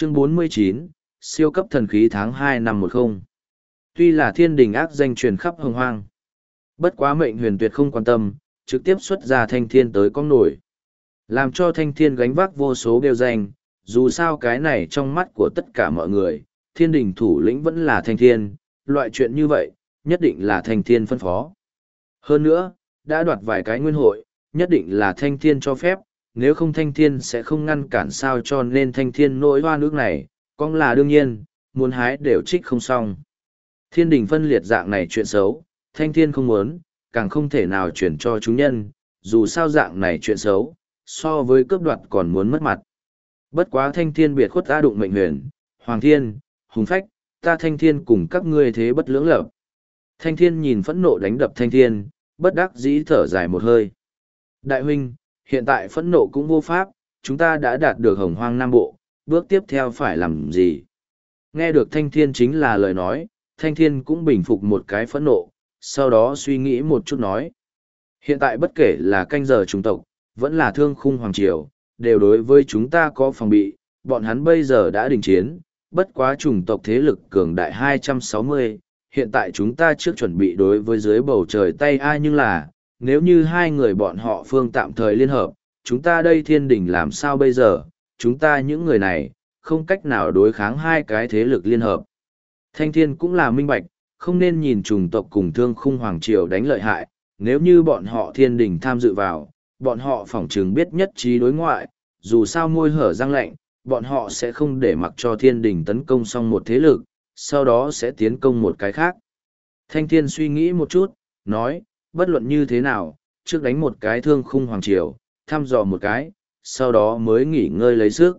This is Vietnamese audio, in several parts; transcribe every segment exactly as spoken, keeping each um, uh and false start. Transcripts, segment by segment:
Chương bốn mươi chín, siêu cấp thần khí tháng hai năm một không. Tuy là thiên đình ác danh truyền khắp hồng hoang, bất quá Mệnh Huyền tuyệt không quan tâm, trực tiếp xuất ra Thanh Thiên tới con nổi. Làm cho Thanh Thiên gánh vác vô số bêu danh, dù sao cái này trong mắt của tất cả mọi người, thiên đình thủ lĩnh vẫn là Thanh Thiên, loại chuyện như vậy, nhất định là Thanh Thiên phân phó. Hơn nữa, đã đoạt vài cái nguyên hội, nhất định là Thanh Thiên cho phép, nếu không Thanh Thiên sẽ không ngăn cản sao, cho nên Thanh Thiên nỗi hoa nước này, cũng là đương nhiên, muốn hái đều trích không xong. Thiên đình phân liệt dạng này chuyện xấu, Thanh Thiên không muốn, càng không thể nào chuyển cho chúng nhân, dù sao dạng này chuyện xấu, so với cướp đoạt còn muốn mất mặt. Bất quá Thanh Thiên biệt khuất A đụng Mệnh Huyền, Hoàng Thiên, Hùng Phách, ta Thanh Thiên cùng các ngươi thế bất lưỡng lập. Thanh Thiên nhìn phẫn nộ đánh đập Thanh Thiên, bất đắc dĩ thở dài một hơi. Đại huynh, hiện tại phẫn nộ cũng vô pháp, chúng ta đã đạt được Hồng Hoang Nam Bộ, bước tiếp theo phải làm gì? Nghe được Thanh Thiên chính là lời nói, Thanh Thiên cũng bình phục một cái phẫn nộ, sau đó suy nghĩ một chút nói. Hiện tại bất kể là canh giờ chủng tộc, vẫn là thương khung hoàng triều, đều đối với chúng ta có phòng bị, bọn hắn bây giờ đã đình chiến, bất quá chủng tộc thế lực cường đại hai trăm sáu mươi, hiện tại chúng ta trước chuẩn bị đối với dưới bầu trời tay ai, nhưng là, nếu như hai người bọn họ phương tạm thời liên hợp, chúng ta đây thiên đình làm sao bây giờ, chúng ta những người này, không cách nào đối kháng hai cái thế lực liên hợp. Thanh Thiên cũng là minh bạch, không nên nhìn chủng tộc cùng thương khung hoàng triều đánh lợi hại, nếu như bọn họ thiên đình tham dự vào, bọn họ phỏng chừng biết nhất trí đối ngoại, dù sao môi hở răng lạnh, bọn họ sẽ không để mặc cho thiên đình tấn công xong một thế lực, sau đó sẽ tiến công một cái khác. Thanh Thiên suy nghĩ một chút, nói, bất luận như thế nào, trước đánh một cái thương khung hoàng triều, thăm dò một cái, sau đó mới nghỉ ngơi lấy sức.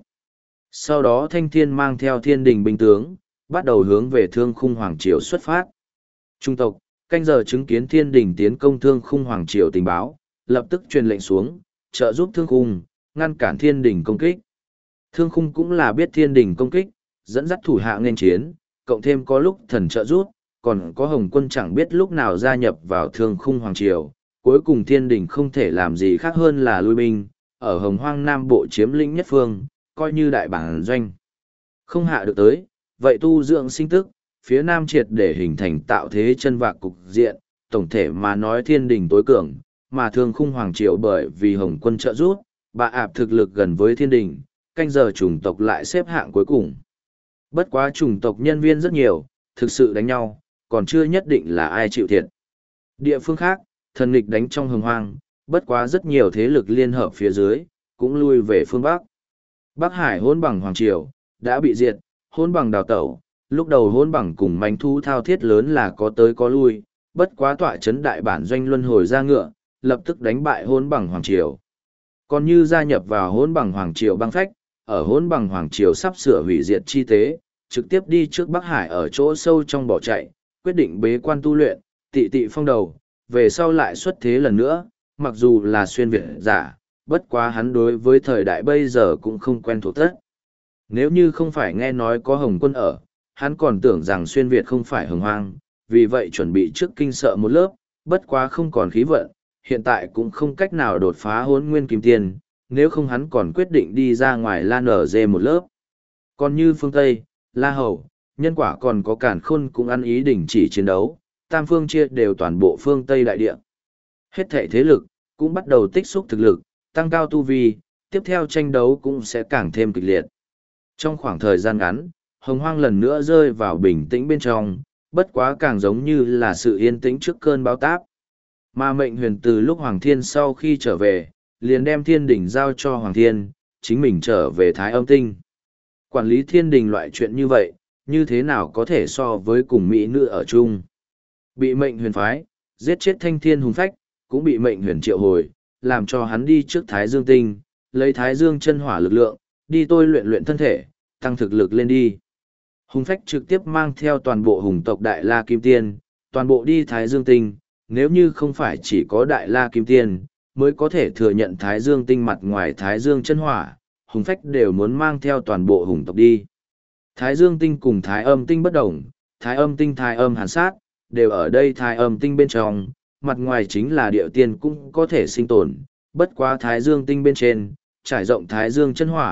Sau đó Thanh Thiên mang theo thiên đình binh tướng, bắt đầu hướng về thương khung hoàng triều xuất phát. Trung tộc, canh giờ chứng kiến thiên đình tiến công thương khung hoàng triều tình báo, lập tức truyền lệnh xuống, trợ giúp thương khung, ngăn cản thiên đình công kích. Thương khung cũng là biết thiên đình công kích, dẫn dắt thủ hạ nên chiến, cộng thêm có lúc thần trợ giúp, còn có Hồng Quân chẳng biết lúc nào gia nhập vào thương khung hoàng triều. Cuối cùng thiên đình không thể làm gì khác hơn là lui binh, ở Hồng Hoang Nam Bộ chiếm lĩnh nhất phương, coi như đại bản doanh. Không hạ được tới, vậy tu dưỡng sinh tức, phía Nam triệt để hình thành tạo thế chân vạc cục diện, tổng thể mà nói thiên đình tối cường, mà thương khung hoàng triều bởi vì Hồng Quân trợ giúp, bà ạp thực lực gần với thiên đình, canh giờ chủng tộc lại xếp hạng cuối cùng. Bất quá chủng tộc nhân viên rất nhiều, thực sự đánh nhau, còn chưa nhất định là ai chịu thiệt. Địa phương khác, thần nghịch đánh trong hồng hoang, bất quá rất nhiều thế lực liên hợp phía dưới, cũng lui về phương Bắc. Bắc Hải hôn bằng hoàng triều, đã bị diệt, hôn bằng đào tẩu, lúc đầu hôn bằng cùng manh thu thao thiết lớn là có tới có lui, bất quá tọa chấn đại bản doanh luân hồi ra ngựa, lập tức đánh bại hôn bằng hoàng triều. Còn như gia nhập vào hôn bằng hoàng triều băng phách, ở hôn bằng hoàng triều sắp sửa hủy diệt chi tế, trực tiếp đi trước Bắc Hải ở chỗ sâu trong bỏ chạy, quyết định bế quan tu luyện, tị tị phong đầu, về sau lại xuất thế lần nữa, mặc dù là xuyên Việt giả, bất quá hắn đối với thời đại bây giờ cũng không quen thuộc tất. Nếu như không phải nghe nói có Hồng Quân ở, hắn còn tưởng rằng xuyên Việt không phải hồng hoang, vì vậy chuẩn bị trước kinh sợ một lớp, bất quá không còn khí vận, hiện tại cũng không cách nào đột phá hốn nguyên kim tiền, nếu không hắn còn quyết định đi ra ngoài la nở dê một lớp. Còn như phương Tây, La Hầu, nhân quả còn có Càn Khôn cũng ăn ý đình chỉ chiến đấu, tam phương chia đều toàn bộ phương Tây đại địa. Hết thể thế lực, cũng bắt đầu tích xúc thực lực, tăng cao tu vi, tiếp theo tranh đấu cũng sẽ càng thêm kịch liệt. Trong khoảng thời gian ngắn, hồng hoang lần nữa rơi vào bình tĩnh bên trong, bất quá càng giống như là sự yên tĩnh trước cơn bão táp. Mà Mệnh Huyền từ lúc Hoàng Thiên sau khi trở về, liền đem thiên đình giao cho Hoàng Thiên, chính mình trở về Thái Âm Tinh. Quản lý thiên đình loại chuyện như vậy, như thế nào có thể so với cùng mỹ nữ ở chung. Bị Mệnh Huyền phái, giết chết Thanh Thiên hùng phách, cũng bị Mệnh Huyền triệu hồi, làm cho hắn đi trước Thái Dương Tinh, lấy Thái Dương chân hỏa lực lượng, đi tôi luyện luyện thân thể, tăng thực lực lên đi. Hùng phách trực tiếp mang theo toàn bộ hùng tộc Đại La Kim Tiên, toàn bộ đi Thái Dương Tinh, nếu như không phải chỉ có Đại La Kim Tiên, mới có thể thừa nhận Thái Dương Tinh mặt ngoài Thái Dương chân hỏa, hùng phách đều muốn mang theo toàn bộ hùng tộc đi. Thái Dương Tinh cùng Thái Âm Tinh bất đồng, Thái Âm Tinh Thái Âm hàn sát, đều ở đây Thái Âm Tinh bên trong, mặt ngoài chính là địa tiên cũng có thể sinh tồn, bất quá Thái Dương Tinh bên trên, trải rộng Thái Dương chân hỏa,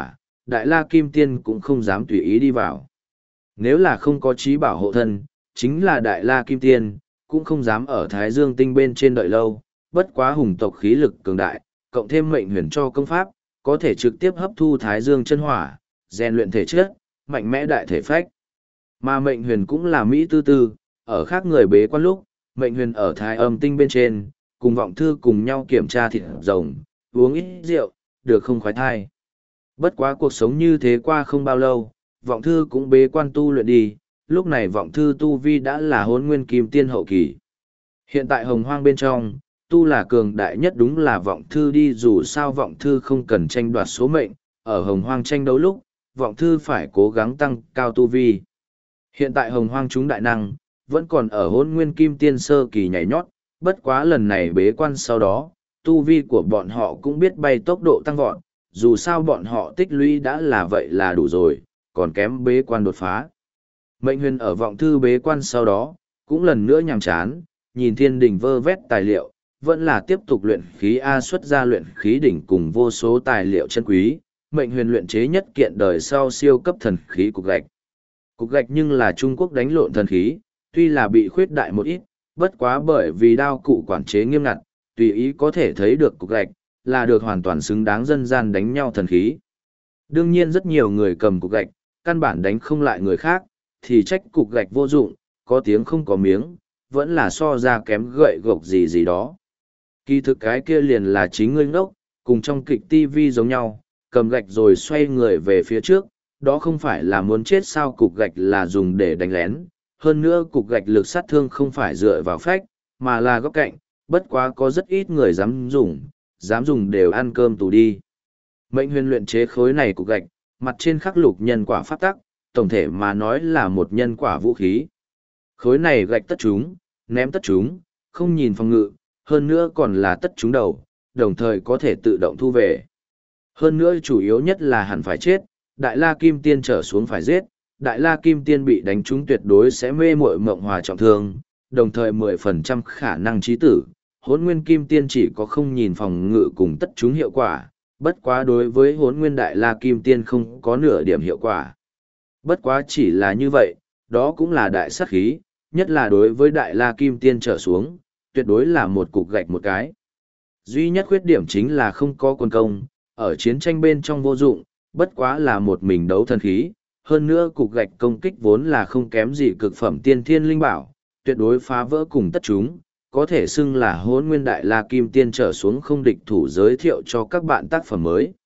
Đại La Kim Tiên cũng không dám tùy ý đi vào. Nếu là không có trí bảo hộ thân, chính là Đại La Kim Tiên, cũng không dám ở Thái Dương tinh bên trên đợi lâu, bất quá hùng tộc khí lực cường đại, cộng thêm mệnh huyền cho công pháp, có thể trực tiếp hấp thu Thái Dương chân hỏa, rèn luyện thể chất, mạnh mẽ đại thể phách. Mà mệnh huyền cũng là Mỹ tư tư, ở khác người bế quan lúc, mệnh huyền ở Thái Âm tinh bên trên, cùng vọng thư cùng nhau kiểm tra thịt rồng, uống ít rượu, được không khoái thai. Bất quá cuộc sống như thế qua không bao lâu, vọng thư cũng bế quan tu luyện đi, lúc này vọng thư tu vi đã là hôn nguyên kim tiên hậu kỳ. Hiện tại hồng hoang bên trong, tu là cường đại nhất đúng là vọng thư đi, dù sao vọng thư không cần tranh đoạt số mệnh, ở hồng hoang tranh đấu lúc, vọng thư phải cố gắng tăng cao tu vi. Hiện tại hồng hoang chúng đại năng, vẫn còn ở hôn nguyên kim tiên sơ kỳ nhảy nhót, bất quá lần này bế quan sau đó, tu vi của bọn họ cũng biết bay tốc độ tăng vọt, dù sao bọn họ tích lũy đã là vậy là đủ rồi, còn kém bế quan đột phá. Mệnh huyền ở vọng thư bế quan sau đó, cũng lần nữa nhàm chán, nhìn thiên đình vơ vét tài liệu, vẫn là tiếp tục luyện khí A, xuất ra luyện khí đỉnh cùng vô số tài liệu chân quý, mệnh huyền luyện chế nhất kiện đời sau siêu cấp thần khí cục gạch. Cục gạch nhưng là Trung Quốc đánh lộn thần khí, tuy là bị khuyết đại một ít, bất quá bởi vì đao cụ quản chế nghiêm ngặt, tùy ý có thể thấy được cục gạch, là được hoàn toàn xứng đáng dân gian đánh nhau thần khí. Đương nhiên rất nhiều người cầm cục gạch, căn bản đánh không lại người khác, thì trách cục gạch vô dụng, có tiếng không có miếng, vẫn là so ra kém gậy gộc gì gì đó. Kỳ thực cái kia liền là chính ngươi ngốc, cùng trong kịch ti vi giống nhau, cầm gạch rồi xoay người về phía trước, đó không phải là muốn chết sao, cục gạch là dùng để đánh lén, hơn nữa cục gạch lực sát thương không phải dựa vào phách, mà là góc cạnh, bất quá có rất ít người dám dùng, dám dùng đều ăn cơm tù đi. Mệnh huyền luyện chế khối này cục gạch, mặt trên khắc lục nhân quả pháp tắc, tổng thể mà nói là một nhân quả vũ khí. Khối này gạch tất chúng, ném tất chúng, không nhìn phòng ngự, hơn nữa còn là tất chúng đầu, đồng thời có thể tự động thu về. Hơn nữa chủ yếu nhất là hẳn phải chết, Đại La Kim Tiên trở xuống phải giết, Đại La Kim Tiên bị đánh trúng tuyệt đối sẽ mê muội mộng hòa trọng thương, đồng thời mười phần trăm khả năng chí tử. Hỗn Nguyên Kim Tiên chỉ có không nhìn phòng ngự cùng tất chúng hiệu quả, bất quá đối với Hỗn Nguyên Đại La Kim Tiên không có nửa điểm hiệu quả. Bất quá chỉ là như vậy, đó cũng là đại sát khí, nhất là đối với Đại La Kim Tiên trở xuống, tuyệt đối là một cục gạch một cái. Duy nhất khuyết điểm chính là không có quân công, ở chiến tranh bên trong vô dụng, bất quá là một mình đấu thần khí, hơn nữa cục gạch công kích vốn là không kém gì cực phẩm tiên thiên linh bảo, tuyệt đối phá vỡ cùng tất chúng, có thể xưng là Hỗn Nguyên Đại La Kim Tiên trở xuống không địch thủ. Giới thiệu cho các bạn tác phẩm mới.